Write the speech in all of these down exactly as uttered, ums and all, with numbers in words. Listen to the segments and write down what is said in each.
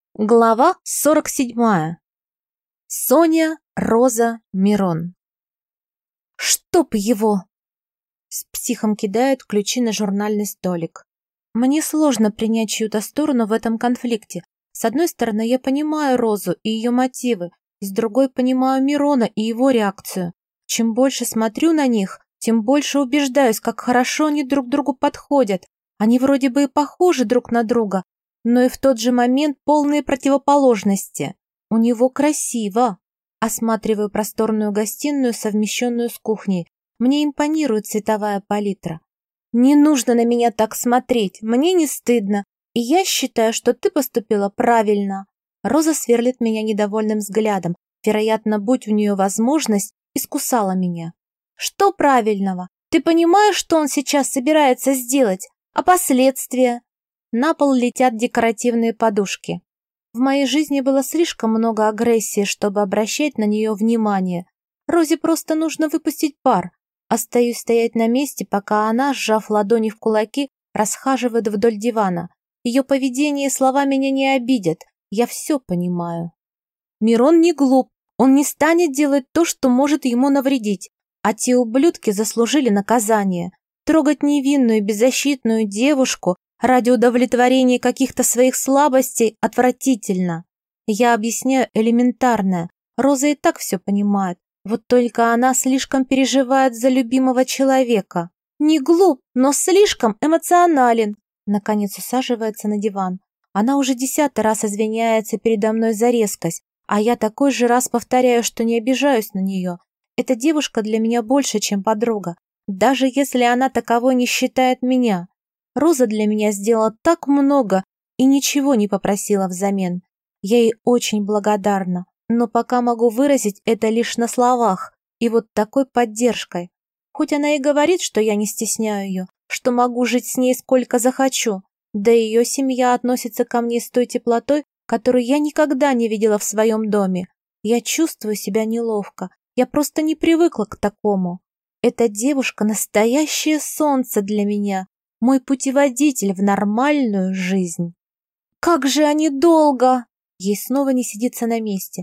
Глава сорок седьмая. Соня, Роза, Мирон. Чтоб его! С психом кидают ключи на журнальный столик. Мне сложно принять чью-то сторону в этом конфликте. С одной стороны, я понимаю Розу и ее мотивы, с другой понимаю Мирона и его реакцию. Чем больше смотрю на них, тем больше убеждаюсь, как хорошо они друг другу подходят. Они вроде бы и похожи друг на друга, но и в тот же момент полные противоположности. У него красиво. Осматриваю просторную гостиную, совмещенную с кухней. Мне импонирует цветовая палитра. Не нужно на меня так смотреть, мне не стыдно. И я считаю, что ты поступила правильно. Роза сверлит меня недовольным взглядом. Вероятно, будь у нее возможность, искусала меня. Что правильного? Ты понимаешь, что он сейчас собирается сделать? А последствия? На пол летят декоративные подушки. В моей жизни было слишком много агрессии, чтобы обращать на нее внимание. Розе просто нужно выпустить пар. Остаюсь стоять на месте, пока она, сжав ладони в кулаки, расхаживает вдоль дивана. Ее поведение и слова меня не обидят. Я все понимаю. Мирон не глуп. Он не станет делать то, что может ему навредить. А те ублюдки заслужили наказание. Трогать невинную, беззащитную девушку ради удовлетворения каких-то своих слабостей отвратительно. Я объясняю элементарное. Роза и так все понимает. Вот только она слишком переживает за любимого человека. Не глуп, но слишком эмоционален. Наконец усаживается на диван. Она уже десятый раз извиняется передо мной за резкость, а я такой же раз повторяю, что не обижаюсь на нее. Эта девушка для меня больше, чем подруга, даже если она таковой не считает меня. Роза для меня сделала так много и ничего не попросила взамен. Я ей очень благодарна, но пока могу выразить это лишь на словах и вот такой поддержкой. Хоть она и говорит, что я не стесняю ее, что могу жить с ней сколько захочу, да и ее семья относится ко мне с той теплотой, которую я никогда не видела в своем доме. Я чувствую себя неловко, я просто не привыкла к такому. Эта девушка — настоящее солнце для меня. Мой путеводитель в нормальную жизнь. Как же они долго! Ей снова не сидится на месте.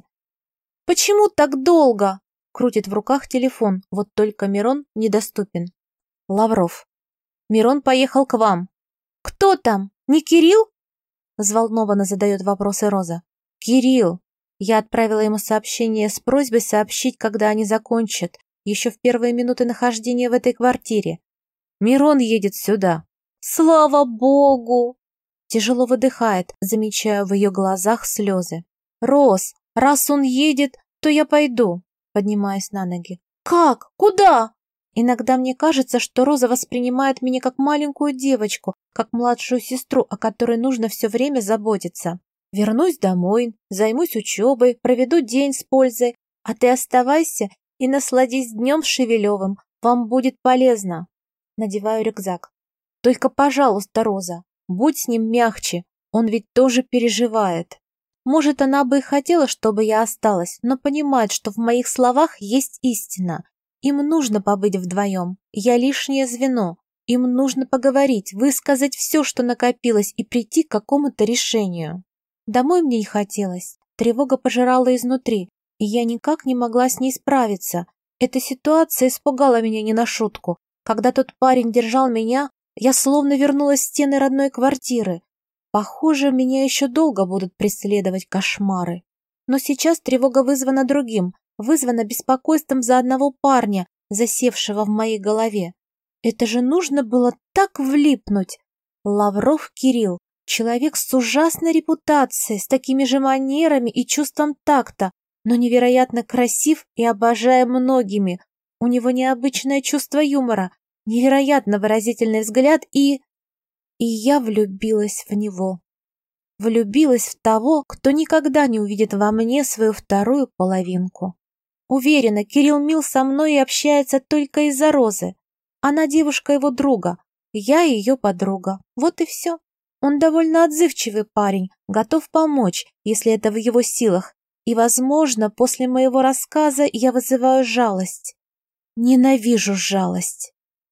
Почему так долго? Крутит в руках телефон, вот только Мирон недоступен. Лавров. Мирон поехал к вам. Кто там? Не Кирилл? Взволнованно задает вопросы Роза. Кирилл. Я отправила ему сообщение с просьбой сообщить, когда они закончат, еще в первые минуты нахождения в этой квартире. Мирон едет сюда. Слава Богу! Тяжело выдыхает, замечаю в ее глазах слезы. Роз, раз он едет, то я пойду. Поднимаюсь на ноги. Как? Куда? Иногда мне кажется, что Роза воспринимает меня как маленькую девочку, как младшую сестру, о которой нужно все время заботиться. Вернусь домой, займусь учебой, проведу день с пользой, а ты оставайся и насладись днем с Шевелевым. Вам будет полезно. Надеваю рюкзак. Только, пожалуйста, Роза, будь с ним мягче, он ведь тоже переживает. Может, она бы и хотела, чтобы я осталась, но понимает, что в моих словах есть истина. Им нужно побыть вдвоем, я лишнее звено. Им нужно поговорить, высказать все, что накопилось, и прийти к какому-то решению. Домой мне не хотелось, тревога пожирала изнутри, и я никак не могла с ней справиться. Эта ситуация испугала меня не на шутку. Когда тот парень держал меня, я словно вернулась в стены родной квартиры. Похоже, меня еще долго будут преследовать кошмары. Но сейчас тревога вызвана другим, вызвана беспокойством за одного парня, засевшего в моей голове. Это же нужно было так влипнуть. Лавров Кирилл, человек с ужасной репутацией, с такими же манерами и чувством такта, но невероятно красив и обожаем многими. У него необычное чувство юмора, невероятно выразительный взгляд и... И я влюбилась в него. Влюбилась в того, кто никогда не увидит во мне свою вторую половинку. Уверена, Кирилл мил со мной и общается только из-за Розы. Она девушка его друга, я ее подруга. Вот и все. Он довольно отзывчивый парень, готов помочь, если это в его силах. И, возможно, после моего рассказа я вызываю жалость. Ненавижу жалость.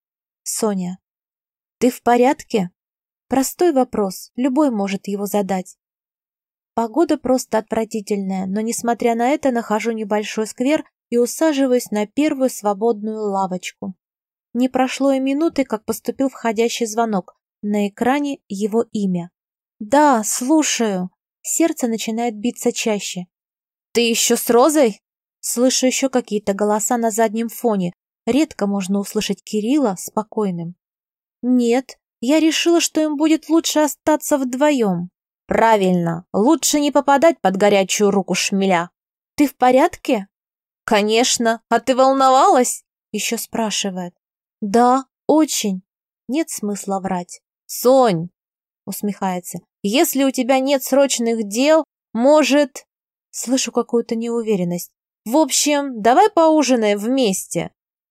Соня, ты в порядке? Простой вопрос, любой может его задать. Погода просто отвратительная, но, несмотря на это, нахожу небольшой сквер и усаживаюсь на первую свободную лавочку. Не прошло и минуты, как поступил входящий звонок. На экране его имя. «Да, слушаю». Сердце начинает биться чаще. «Ты еще с Розой?» Слышу еще какие-то голоса на заднем фоне. Редко можно услышать Кирилла спокойным. «Нет, я решила, что им будет лучше остаться вдвоем». «Правильно, лучше не попадать под горячую руку шмеля». «Ты в порядке?» «Конечно, а ты волновалась?» Еще спрашивает. «Да, очень». Нет смысла врать. «Сонь!» Усмехается. «Если у тебя нет срочных дел, может...» Слышу какую-то неуверенность. «В общем, давай поужинаем вместе».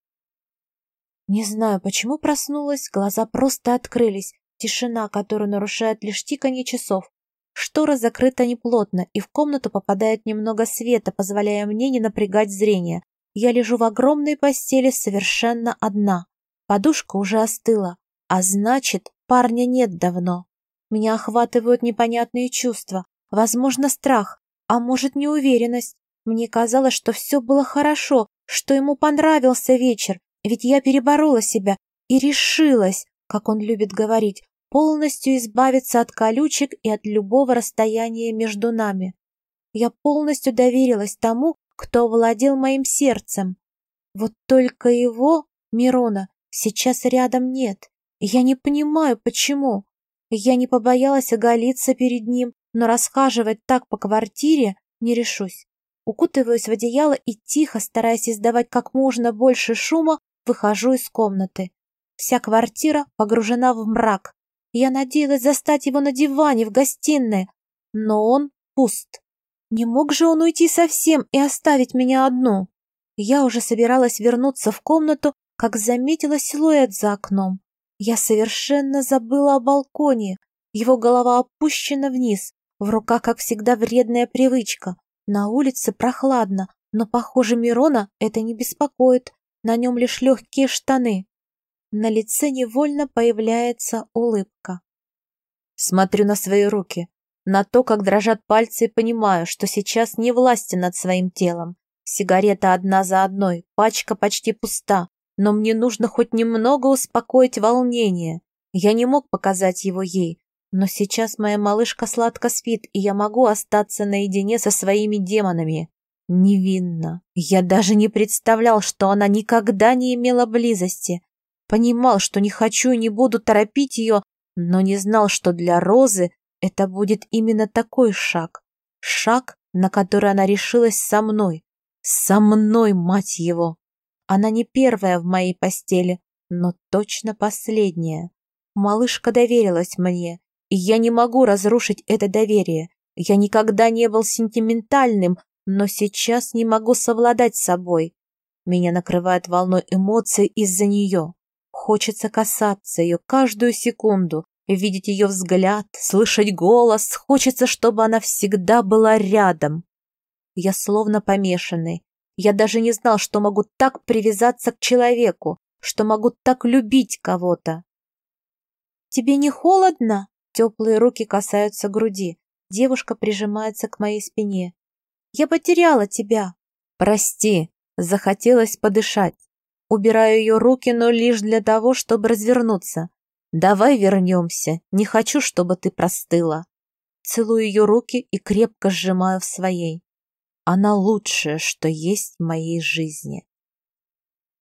Не знаю, почему проснулась, глаза просто открылись. Тишина, которую нарушает лишь тиканье часов. Штора закрыта неплотно, и в комнату попадает немного света, позволяя мне не напрягать зрение. Я лежу в огромной постели совершенно одна. Подушка уже остыла, а значит, парня нет давно. Меня охватывают непонятные чувства, возможно, страх, а может, неуверенность. Мне казалось, что все было хорошо, что ему понравился вечер, ведь я переборола себя и решилась, как он любит говорить, полностью избавиться от колючек и от любого расстояния между нами. Я полностью доверилась тому, кто владел моим сердцем. Вот только его, Мирона, сейчас рядом нет, и я не понимаю, почему. Я не побоялась оголиться перед ним, но расхаживать так по квартире не решусь. Укутываюсь в одеяло и тихо, стараясь издавать как можно больше шума, выхожу из комнаты. Вся квартира погружена в мрак. Я надеялась застать его на диване в гостиной, но он пуст. Не мог же он уйти совсем и оставить меня одну? Я уже собиралась вернуться в комнату, как заметила силуэт за окном. Я совершенно забыла о балконе. Его голова опущена вниз, в руках, как всегда, вредная привычка. На улице прохладно, но, похоже, Мирона это не беспокоит. На нем лишь легкие штаны. На лице невольно появляется улыбка. Смотрю на свои руки, на то, как дрожат пальцы, и понимаю, что сейчас не властен над своим телом. Сигарета одна за одной, пачка почти пуста, но мне нужно хоть немного успокоить волнение. Я не мог показать его ей, но сейчас моя малышка сладко спит, и я могу остаться наедине со своими демонами. Невинно. Я даже не представлял, что она никогда не имела близости. Понимал, что не хочу и не буду торопить ее, но не знал, что для Розы это будет именно такой шаг. Шаг, на который она решилась со мной. Со мной, мать его! Она не первая в моей постели, но точно последняя. Малышка доверилась мне, и я не могу разрушить это доверие. Я никогда не был сентиментальным, но сейчас не могу совладать с собой. Меня накрывает волной эмоций из-за нее. Хочется касаться ее каждую секунду, видеть ее взгляд, слышать голос. Хочется, чтобы она всегда была рядом. Я словно помешанный. Я даже не знал, что могу так привязаться к человеку, что могу так любить кого-то. «Тебе не холодно?» Теплые руки касаются груди. Девушка прижимается к моей спине. «Я потеряла тебя». «Прости», захотелось подышать. Убираю ее руки, но лишь для того, чтобы развернуться. «Давай вернемся, не хочу, чтобы ты простыла». Целую ее руки и крепко сжимаю в своей. Она лучшее, что есть в моей жизни.